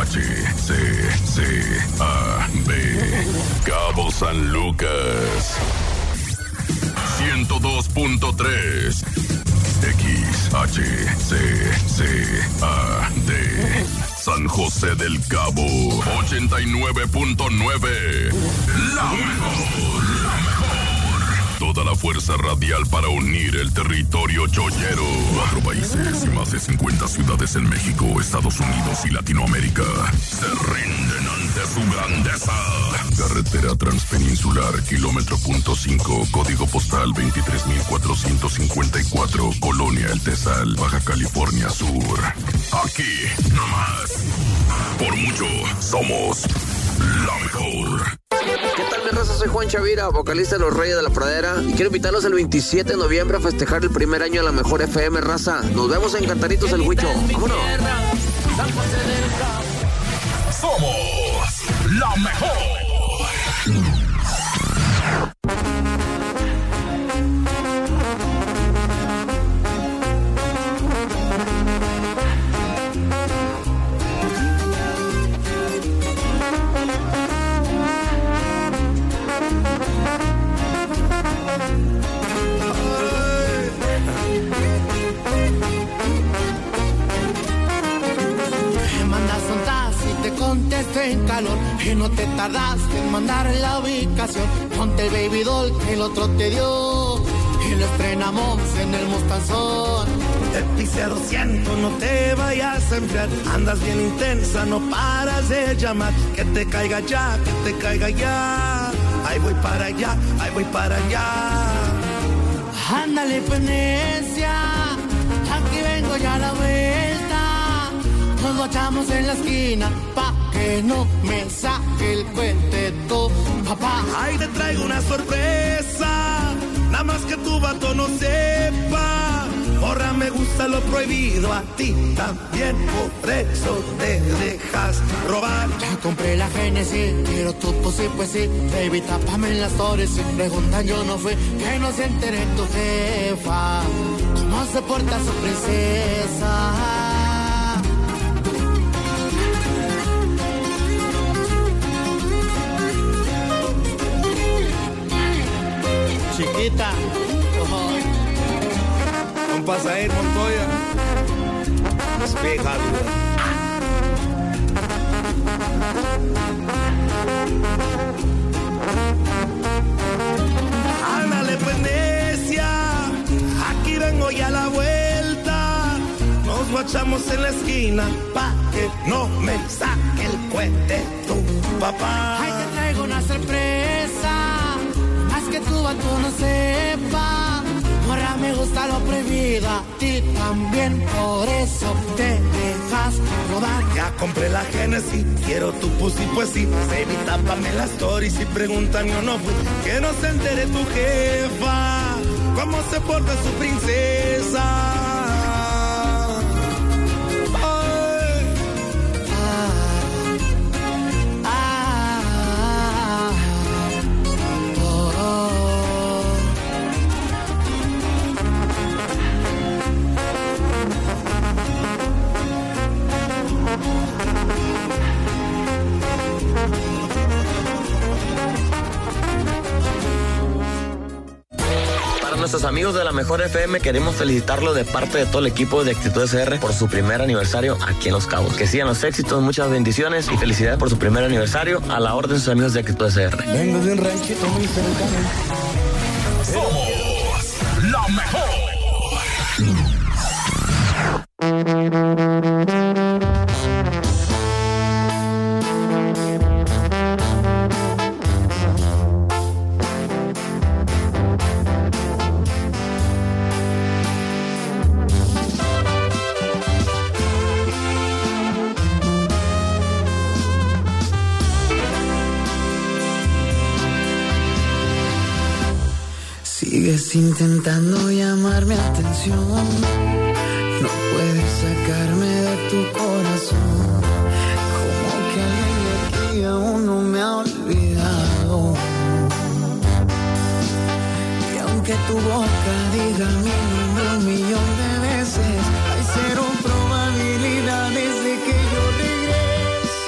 Cabo San Lucas. 102.3 XHCCAD. San José del Cabo. 89.9. La mejor. Toda la fuerza radial para unir el territorio chollero. 4 países y más de 50 ciudades en México, Estados Unidos y Latinoamérica se rinden ante su grandeza. Carretera Transpeninsular, kilómetro .5, código postal 23,454, Colonia El Tesal, Baja California Sur. Aquí, nomás. Por mucho, somos la mejor. ¿Qué tal, mi raza? Soy Juan Chavira, vocalista de Los Reyes de la Pradera, y quiero invitarlos el 27 de noviembre a festejar el primer año de la mejor FM, raza. Nos vemos en Cantaritos el Huicho. ¡Vámonos! Somos la mejor. En calor, que no te tardaste en mandar la ubicación. Ponte el baby doll que el otro te dio y lo estrenamos en el Mostanzón. Te pise 200, no te vayas a enfriar. Andas bien intensa, no paras de llamar. Que te caiga ya, que te caiga ya. Ahí voy para allá, ahí voy para allá. Ándale pues necia, aquí vengo ya a la vuelta. Nos guachamos en la esquina, pa' que no me saque el cuenteto, papá. Ahí te traigo una sorpresa, nada más que tu vato no sepa. Ahora me gusta lo prohibido, a ti también, por eso te dejas robar. Ya compré la Genesis, pero tú pues sí. Baby, tápame en las stories, si preguntan yo no fui. Que no se entere tu jefa, cómo se porta su princesa. Chiquita, con Pasair Montoya, Speak Hollywood. Ándale pues necia, aquí vengo ya a la vuelta. Nos guachamos en la esquina, pa' que no me saque el cohete tu papá. Ay, te traigo una sorpresa, que tu vato no sepa. Ahora me gusta lo prohibido, a ti también, por eso te dejas rodar. Ya compré la Genesis, quiero tu pussy, pues sí. Baby, tápame la story, si preguntan yo no fui. Que no se entere tu jefa, cómo se porta su princesa. Nuestros amigos de la Mejor FM queremos felicitarlo de parte de todo el equipo de Actitud SR por su primer aniversario aquí en Los Cabos. Que sigan los éxitos, muchas bendiciones y felicidades por su primer aniversario. A la orden de sus amigos de Actitud SR. Vengo de un ranchito muy cercano. Somos la mejor. Sigues intentando llamar mi atención, no puedes sacarme de tu corazón, como que alguien de aquí aún no me ha olvidado. Y aunque tu boca diga mi nombre 1,000,000 de veces, hay 0 probabilidades de que yo regrese.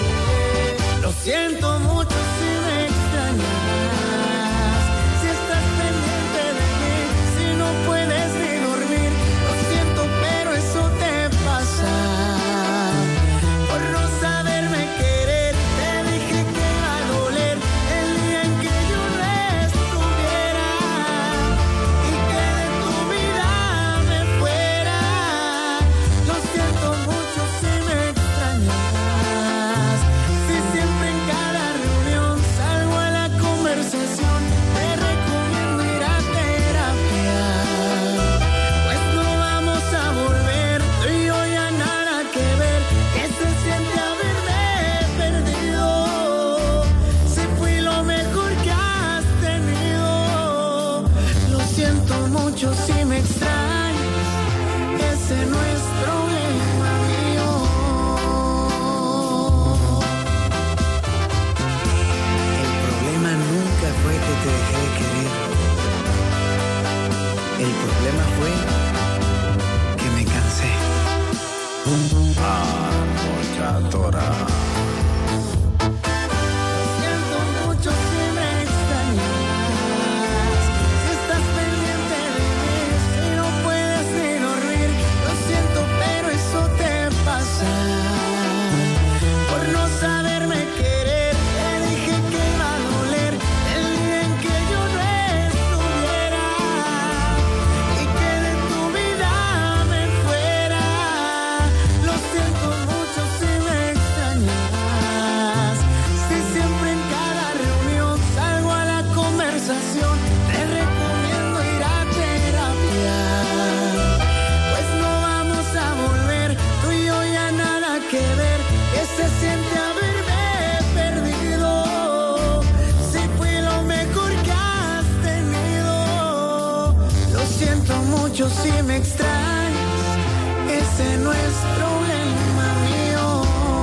dicho si me extrañas, ese no es problema mío.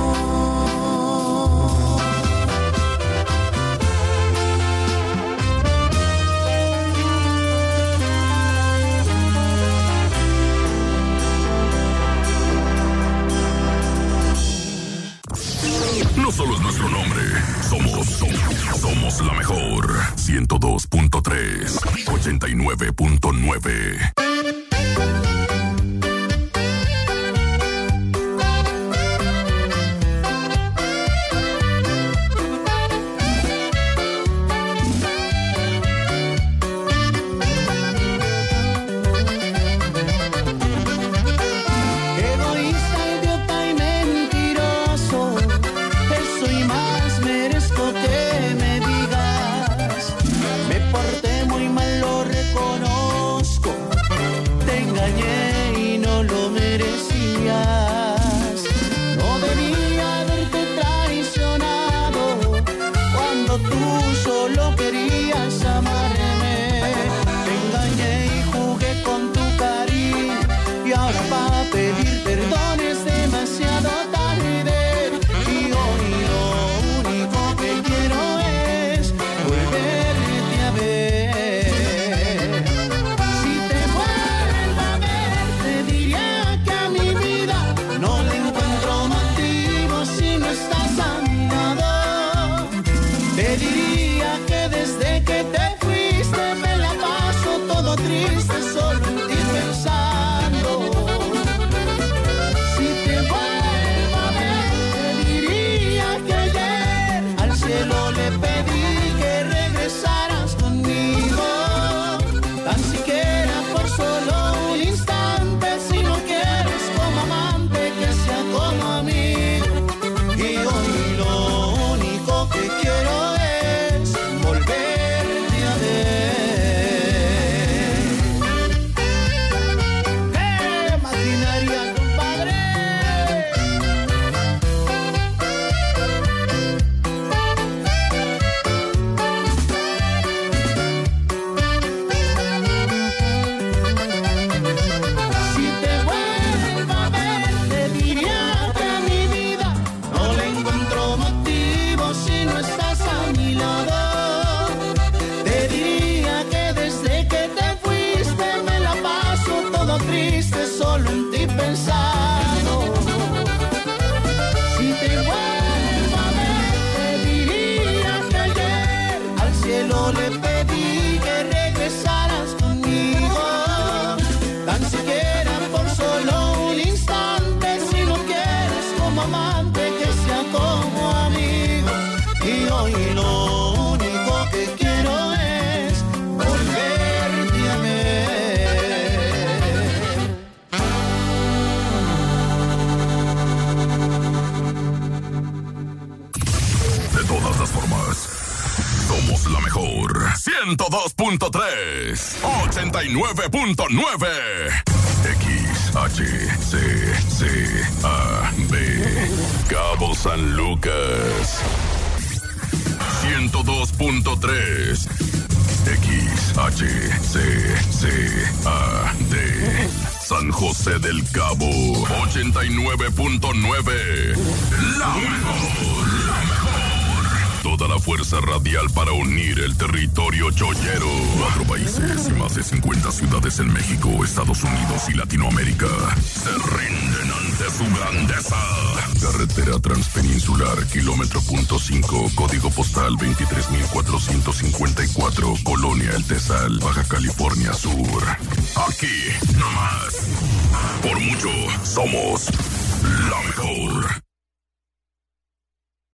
No solo es nuestro nombre, somos la mejor. 102.3, 89.9. La mejor. 102.3, 89.9. XHCCAB. Cabo San Lucas. 102.3. XHCCAD. San José del Cabo. 89.9. La mejor. Toda la fuerza radial para unir el territorio chollero. 4 países y más de 50 ciudades en México, Estados Unidos y Latinoamérica se rinden ante su grandeza. Carretera Transpeninsular, kilómetro .5, código postal 23.454, Colonia El Tesal, Baja California Sur. Aquí, nomás. Por mucho, somos la mejor.